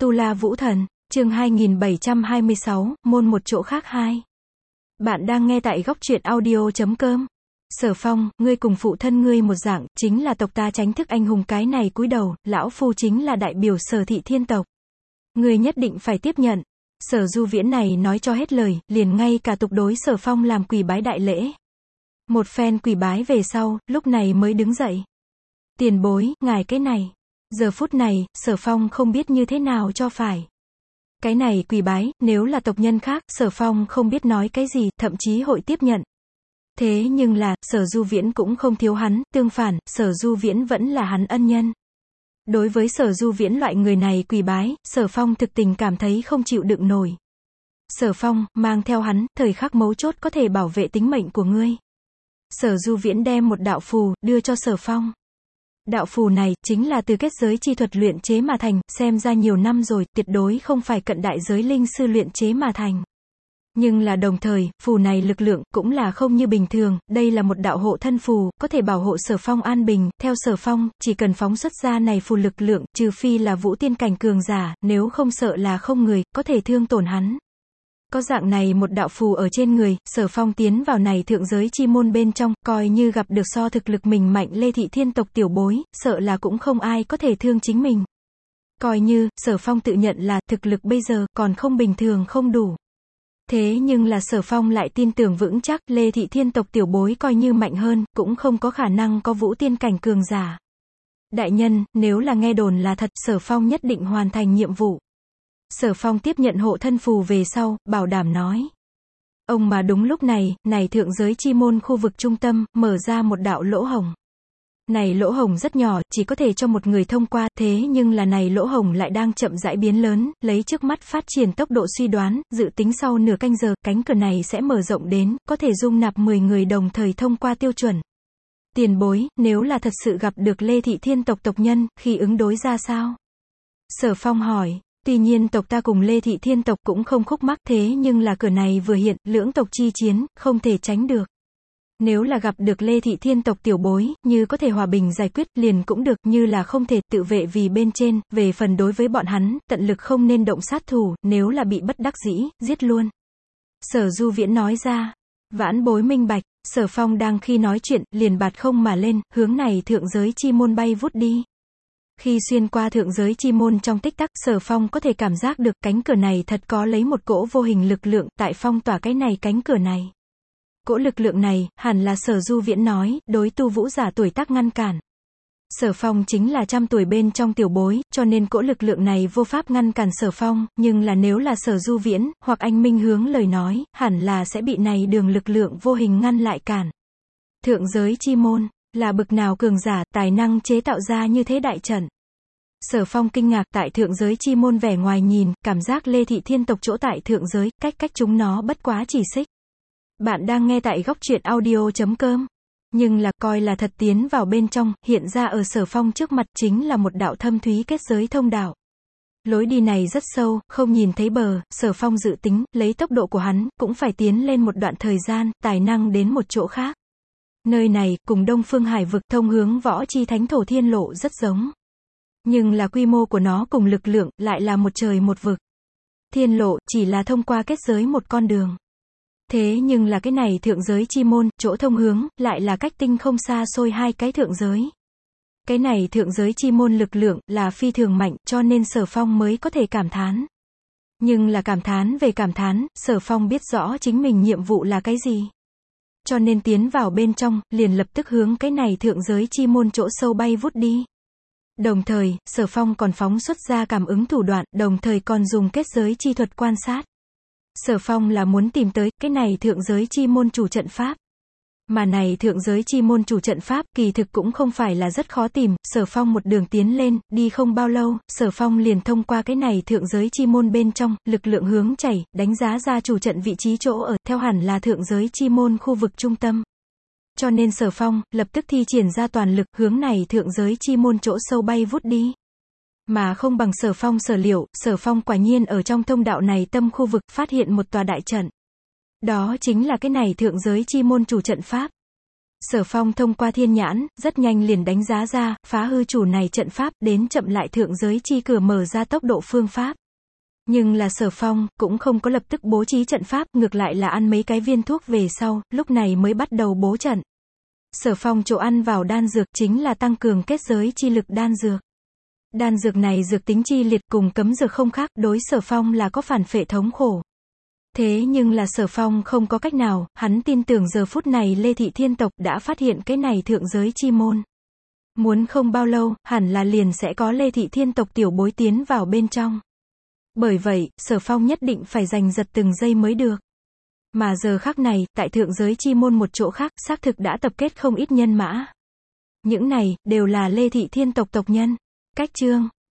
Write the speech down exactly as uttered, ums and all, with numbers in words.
Tu La Vũ Thần, chương hai nghìn bảy trăm hai mươi sáu, môn một chỗ khác hai. Bạn đang nghe tại góc truyện audio chấm com. Sở Phong, ngươi cùng phụ thân ngươi một dạng, chính là tộc ta tránh thức anh hùng, cái này cúi đầu, lão phu chính là đại biểu Sở thị thiên tộc. Ngươi nhất định phải tiếp nhận. Sở Du Viễn này nói cho hết lời, liền ngay cả tục đối Sở Phong làm quỳ bái đại lễ. Một phen quỳ bái về sau, lúc này mới đứng dậy. Tiền bối, ngài cái này. Giờ phút này, Sở Phong không biết như thế nào cho phải. Cái này quỳ bái, nếu là tộc nhân khác, Sở Phong không biết nói cái gì, thậm chí hội tiếp nhận. Thế nhưng là, Sở Du Viễn cũng không thiếu hắn, tương phản, Sở Du Viễn vẫn là hắn ân nhân. Đối với Sở Du Viễn loại người này quỳ bái, Sở Phong thực tình cảm thấy không chịu đựng nổi. Sở Phong, mang theo hắn, thời khắc mấu chốt có thể bảo vệ tính mệnh của ngươi. Sở Du Viễn đem một đạo phù, đưa cho Sở Phong. Đạo phù này, chính là từ kết giới chi thuật luyện chế mà thành, xem ra nhiều năm rồi, tuyệt đối không phải cận đại giới linh sư luyện chế mà thành. Nhưng là đồng thời, phù này lực lượng, cũng là không như bình thường, đây là một đạo hộ thân phù, có thể bảo hộ Sở Phong an bình, theo Sở Phong, chỉ cần phóng xuất ra này phù lực lượng, trừ phi là vũ tiên cảnh cường giả, nếu không sợ là không người, có thể thương tổn hắn. Có dạng này một đạo phù ở trên người, Sở Phong tiến vào này thượng giới chi môn bên trong, coi như gặp được so thực lực mình mạnh Lê Thị thiên tộc tiểu bối, sợ là cũng không ai có thể thương chính mình. Coi như, Sở Phong tự nhận là, thực lực bây giờ, còn không bình thường không đủ. Thế nhưng là Sở Phong lại tin tưởng vững chắc, Lê Thị thiên tộc tiểu bối coi như mạnh hơn, cũng không có khả năng có vũ tiên cảnh cường giả. Đại nhân, nếu là nghe đồn là thật, Sở Phong nhất định hoàn thành nhiệm vụ. Sở Phong tiếp nhận hộ thân phù về sau, bảo đảm nói. Ông mà đúng lúc này, này thượng giới chi môn khu vực trung tâm, mở ra một đạo lỗ hổng. Này lỗ hổng rất nhỏ, chỉ có thể cho một người thông qua, thế nhưng là này lỗ hổng lại đang chậm rãi biến lớn, lấy trước mắt phát triển tốc độ suy đoán, dự tính sau nửa canh giờ, cánh cửa này sẽ mở rộng đến, có thể dung nạp mười người đồng thời thông qua tiêu chuẩn. Tiền bối, nếu là thật sự gặp được Lê Thị thiên tộc tộc nhân, khi ứng đối ra sao? Sở Phong hỏi. Tuy nhiên tộc ta cùng Lê Thị thiên tộc cũng không khúc mắc, thế nhưng là cửa này vừa hiện, lưỡng tộc chi chiến, không thể tránh được. Nếu là gặp được Lê Thị thiên tộc tiểu bối, như có thể hòa bình giải quyết, liền cũng được, như là không thể, tự vệ vì bên trên, về phần đối với bọn hắn, tận lực không nên động sát thủ, nếu là bị bất đắc dĩ, giết luôn. Sở Du Viễn nói ra, vãn bối minh bạch. Sở Phong đang khi nói chuyện, liền bạt không mà lên, hướng này thượng giới chi môn bay vút đi. Khi xuyên qua thượng giới chi môn trong tích tắc, Sở Phong có thể cảm giác được cánh cửa này thật có lấy một cỗ vô hình lực lượng, tại phong tỏa cái này cánh cửa này. Cỗ lực lượng này, hẳn là Sở Du Viễn nói, đối tu vũ giả tuổi tác ngăn cản. Sở Phong chính là trăm tuổi bên trong tiểu bối, cho nên cỗ lực lượng này vô pháp ngăn cản Sở Phong, nhưng là nếu là Sở Du Viễn, hoặc anh Minh hướng lời nói, hẳn là sẽ bị này đường lực lượng vô hình ngăn lại cản. Thượng giới chi môn. Là bực nào cường giả, tài năng chế tạo ra như thế đại trận. Sở Phong kinh ngạc tại thượng giới chi môn vẻ ngoài nhìn, cảm giác Lê Thị thiên tộc chỗ tại thượng giới, cách cách chúng nó bất quá chỉ xích. Bạn đang nghe tại góc truyện audio chấm com. Nhưng là, coi là thật tiến vào bên trong, hiện ra ở Sở Phong trước mặt chính là một đạo thâm thúy kết giới thông đạo. Lối đi này rất sâu, không nhìn thấy bờ, Sở Phong dự tính, lấy tốc độ của hắn, cũng phải tiến lên một đoạn thời gian, tài năng đến một chỗ khác. Nơi này, cùng Đông Phương Hải vực thông hướng võ chi thánh thổ thiên lộ rất giống. Nhưng là quy mô của nó cùng lực lượng, lại là một trời một vực. Thiên lộ, chỉ là thông qua kết giới một con đường. Thế nhưng là cái này thượng giới chi môn, chỗ thông hướng, lại là cách tinh không xa xôi hai cái thượng giới. Cái này thượng giới chi môn lực lượng, là phi thường mạnh, cho nên Sở Phong mới có thể cảm thán. Nhưng là cảm thán về cảm thán, Sở Phong biết rõ chính mình nhiệm vụ là cái gì. Cho nên tiến vào bên trong, liền lập tức hướng cái này thượng giới chi môn chỗ sâu bay vút đi. Đồng thời, Sở Phong còn phóng xuất ra cảm ứng thủ đoạn, đồng thời còn dùng kết giới chi thuật quan sát. Sở Phong là muốn tìm tới, cái này thượng giới chi môn chủ trận pháp. Mà này thượng giới chi môn chủ trận pháp, kỳ thực cũng không phải là rất khó tìm, Sở Phong một đường tiến lên, đi không bao lâu, Sở Phong liền thông qua cái này thượng giới chi môn bên trong, lực lượng hướng chảy, đánh giá ra chủ trận vị trí chỗ ở, theo hẳn là thượng giới chi môn khu vực trung tâm. Cho nên Sở Phong, lập tức thi triển ra toàn lực, hướng này thượng giới chi môn chỗ sâu bay vút đi. Mà không bằng Sở Phong sở liệu, Sở Phong quả nhiên ở trong thông đạo này tâm khu vực, phát hiện một tòa đại trận. Đó chính là cái này thượng giới chi môn chủ trận pháp. Sở Phong thông qua thiên nhãn, rất nhanh liền đánh giá ra, phá hư chủ này trận pháp, đến chậm lại thượng giới chi cửa mở ra tốc độ phương pháp. Nhưng là Sở Phong, cũng không có lập tức bố trí trận pháp, ngược lại là ăn mấy cái viên thuốc về sau, lúc này mới bắt đầu bố trận. Sở Phong chỗ ăn vào đan dược chính là tăng cường kết giới chi lực đan dược. Đan dược này dược tính chi liệt cùng cấm dược không khác, đối Sở Phong là có phản phệ thống khổ. Thế nhưng là Sở Phong không có cách nào, hắn tin tưởng giờ phút này Lê Thị Thiên tộc đã phát hiện cái này thượng giới chi môn. Muốn không bao lâu, hẳn là liền sẽ có Lê Thị Thiên tộc tiểu bối tiến vào bên trong. Bởi vậy, Sở Phong nhất định phải giành giật từng giây mới được. Mà giờ khắc này, tại thượng giới chi môn một chỗ khác, xác thực đã tập kết không ít nhân mã. Những này, đều là Lê Thị Thiên tộc tộc nhân. Cách chương